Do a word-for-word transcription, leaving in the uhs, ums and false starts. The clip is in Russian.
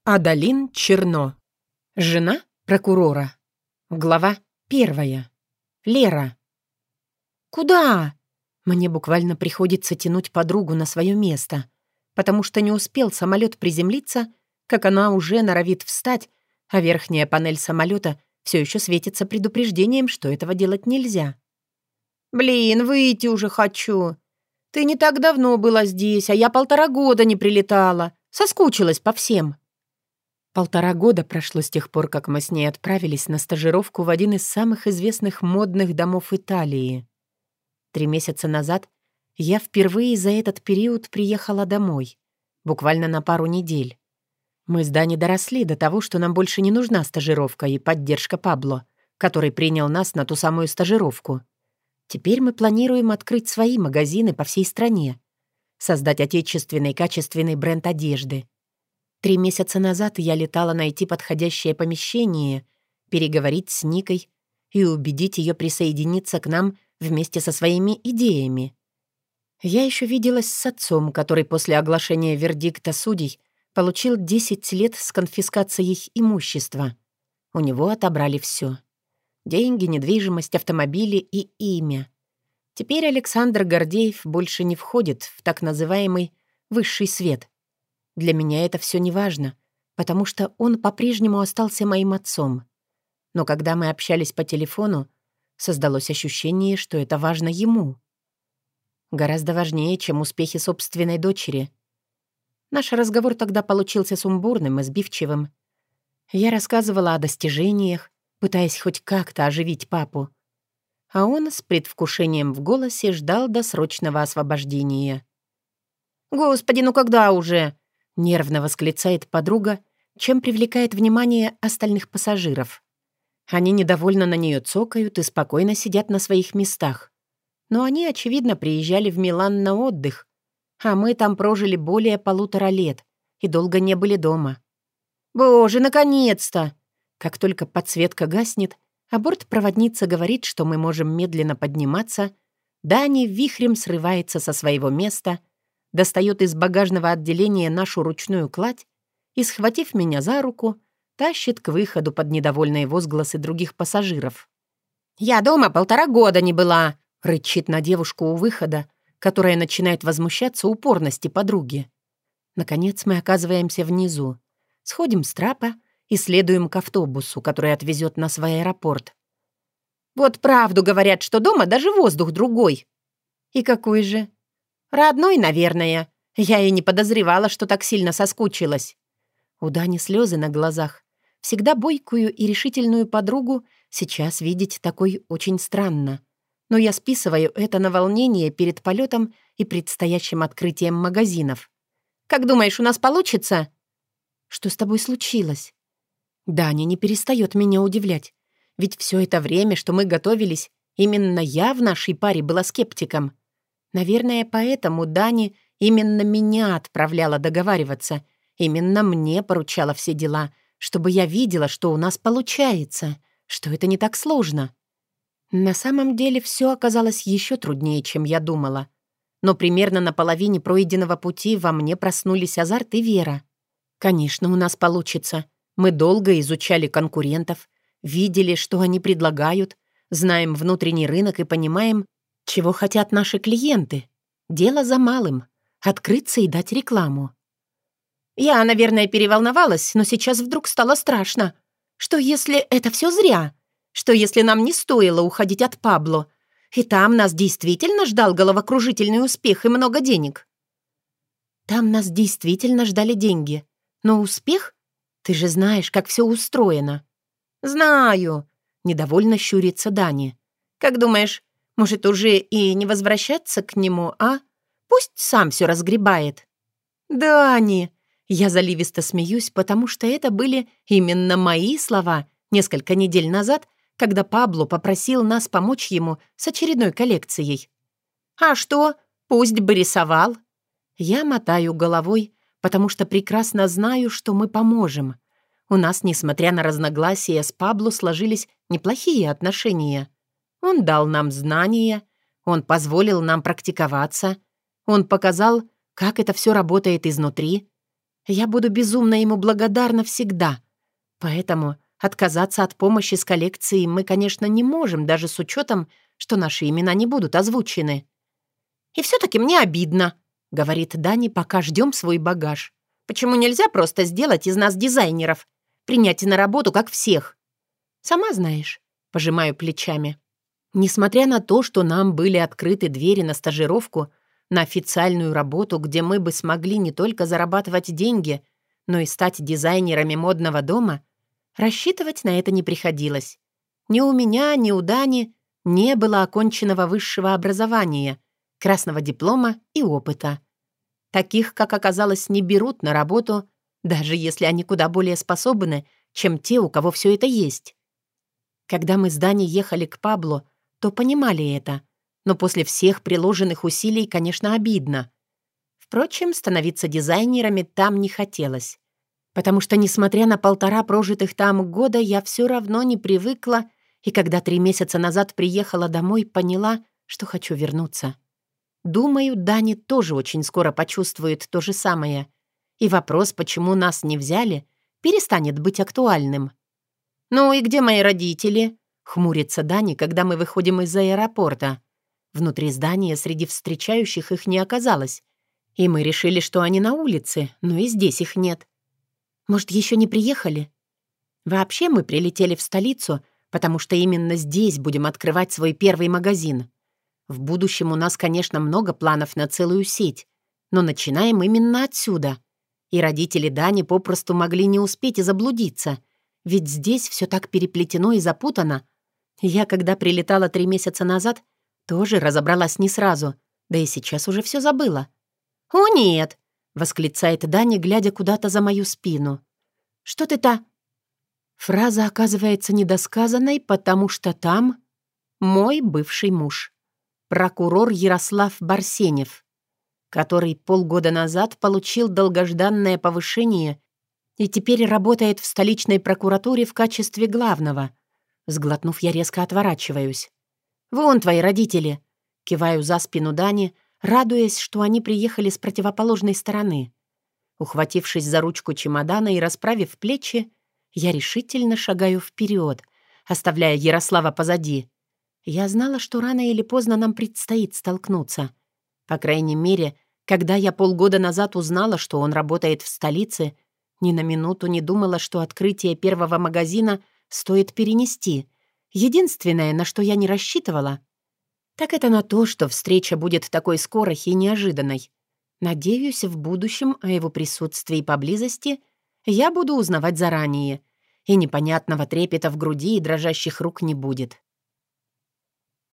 Адалин Черно. Жена прокурора. Глава первая. Лера. «Куда?» Мне буквально приходится тянуть подругу на свое место, потому что не успел самолет приземлиться, как она уже норовит встать, а верхняя панель самолета все еще светится предупреждением, что этого делать нельзя. «Блин, выйти уже хочу. Ты не так давно была здесь, а я полтора года не прилетала. Соскучилась по всем». Полтора года прошло с тех пор, как мы с ней отправились на стажировку в один из самых известных модных домов Италии. Три месяца назад я впервые за этот период приехала домой, буквально на пару недель. Мы с Дани доросли до того, что нам больше не нужна стажировка и поддержка Пабло, который принял нас на ту самую стажировку. Теперь мы планируем открыть свои магазины по всей стране, создать отечественный качественный бренд одежды. Три месяца назад я летала найти подходящее помещение, переговорить с Никой и убедить ее присоединиться к нам вместе со своими идеями. Я еще виделась с отцом, который после оглашения вердикта судей получил десять лет с конфискацией имущества. У него отобрали все: деньги, недвижимость, автомобили и имя. Теперь Александр Гордеев больше не входит в так называемый «высший свет». Для меня это все не важно, потому что он по-прежнему остался моим отцом. Но когда мы общались по телефону, создалось ощущение, что это важно ему. Гораздо важнее, чем успехи собственной дочери. Наш разговор тогда получился сумбурным и сбивчивым. Я рассказывала о достижениях, пытаясь хоть как-то оживить папу. А он с предвкушением в голосе ждал досрочного освобождения. «Господи, ну когда уже?» — нервно восклицает подруга, чем привлекает внимание остальных пассажиров. Они недовольно на нее цокают и спокойно сидят на своих местах. Но они, очевидно, приезжали в Милан на отдых, а мы там прожили более полутора лет и долго не были дома. «Боже, наконец-то!» Как только подсветка гаснет, а бортпроводница говорит, что мы можем медленно подниматься, Дани вихрем срывается со своего места, достает из багажного отделения нашу ручную кладь и, схватив меня за руку, тащит к выходу под недовольные возгласы других пассажиров. «Я дома полтора года не была!» — рычит на девушку у выхода, которая начинает возмущаться упорности подруги. Наконец мы оказываемся внизу, сходим с трапа и следуем к автобусу, который отвезет нас в аэропорт. «Вот правду говорят, что дома даже воздух другой!» «И какой же?» «Родной, наверное. Я и не подозревала, что так сильно соскучилась». У Дани слезы на глазах. Всегда бойкую и решительную подругу сейчас видеть такой очень странно. Но я списываю это на волнение перед полетом и предстоящим открытием магазинов. «Как думаешь, у нас получится?» «Что с тобой случилось?» Даня не перестает меня удивлять. Ведь все это время, что мы готовились, именно я в нашей паре была скептиком. Наверное, поэтому Дани именно меня отправляла договариваться, именно мне поручала все дела, чтобы я видела, что у нас получается, что это не так сложно. На самом деле все оказалось еще труднее, чем я думала. Но примерно на половине пройденного пути во мне проснулись азарт и вера. Конечно, у нас получится. Мы долго изучали конкурентов, видели, что они предлагают, знаем внутренний рынок и понимаем, чего хотят наши клиенты. Дело за малым — открыться и дать рекламу. Я, наверное, переволновалась, но сейчас вдруг стало страшно. Что если это все зря? Что если нам не стоило уходить от Пабло? И там нас действительно ждал головокружительный успех и много денег? Там нас действительно ждали деньги. Но успех? Ты же знаешь, как все устроено. Знаю. Недовольно щурится Дани. Как думаешь, может, уже и не возвращаться к нему, а? Пусть сам все разгребает. Дани. Я заливисто смеюсь, потому что это были именно мои слова несколько недель назад, когда Пабло попросил нас помочь ему с очередной коллекцией. «А что? Пусть бы рисовал». Я мотаю головой, потому что прекрасно знаю, что мы поможем. У нас, несмотря на разногласия, с Пабло сложились неплохие отношения. Он дал нам знания, он позволил нам практиковаться, он показал, как это все работает изнутри. Я буду безумно ему благодарна всегда. Поэтому отказаться от помощи с коллекцией мы, конечно, не можем, даже с учетом, что наши имена не будут озвучены. «И все-таки мне обидно», — говорит Дани, пока ждем свой багаж. «Почему нельзя просто сделать из нас дизайнеров? Принять на работу, как всех?» «Сама знаешь», — пожимаю плечами. Несмотря на то, что нам были открыты двери на стажировку, на официальную работу, где мы бы смогли не только зарабатывать деньги, но и стать дизайнерами модного дома, рассчитывать на это не приходилось. Ни у меня, ни у Дани не было оконченного высшего образования, красного диплома и опыта. Таких, как оказалось, не берут на работу, даже если они куда более способны, чем те, у кого все это есть. Когда мы с Даней ехали к Пабло, то понимали это, но после всех приложенных усилий, конечно, обидно. Впрочем, становиться дизайнерами там не хотелось, потому что, несмотря на полтора прожитых там года, я все равно не привыкла, и когда три месяца назад приехала домой, поняла, что хочу вернуться. Думаю, Дани тоже очень скоро почувствует то же самое, и вопрос, почему нас не взяли, перестанет быть актуальным. «Ну и где мои родители?» — хмурится Дани, когда мы выходим из аэропорта. Внутри здания среди встречающих их не оказалось, и мы решили, что они на улице, но и здесь их нет. Может, еще не приехали? Вообще мы прилетели в столицу, потому что именно здесь будем открывать свой первый магазин. В будущем у нас, конечно, много планов на целую сеть, но начинаем именно отсюда. И родители Дани попросту могли не успеть и заблудиться, ведь здесь все так переплетено и запутано. Я, когда прилетала три месяца назад, тоже разобралась не сразу, да и сейчас уже все забыла. «О, нет!» — восклицает Дани, глядя куда-то за мою спину. «Что ты-то...» Фраза оказывается недосказанной, потому что там мой бывший муж. Прокурор Ярослав Барсенев, который полгода назад получил долгожданное повышение и теперь работает в столичной прокуратуре в качестве главного. Сглотнув, я резко отворачиваюсь. «Вон твои родители!» Киваю за спину Дани, радуясь, что они приехали с противоположной стороны. Ухватившись за ручку чемодана и расправив плечи, я решительно шагаю вперед, оставляя Ярослава позади. Я знала, что рано или поздно нам предстоит столкнуться. По крайней мере, когда я полгода назад узнала, что он работает в столице, ни на минуту не думала, что открытие первого магазина стоит перенести. Единственное, на что я не рассчитывала, так это на то, что встреча будет такой скорой и неожиданной. Надеюсь, в будущем о его присутствии поблизости я буду узнавать заранее, и непонятного трепета в груди и дрожащих рук не будет.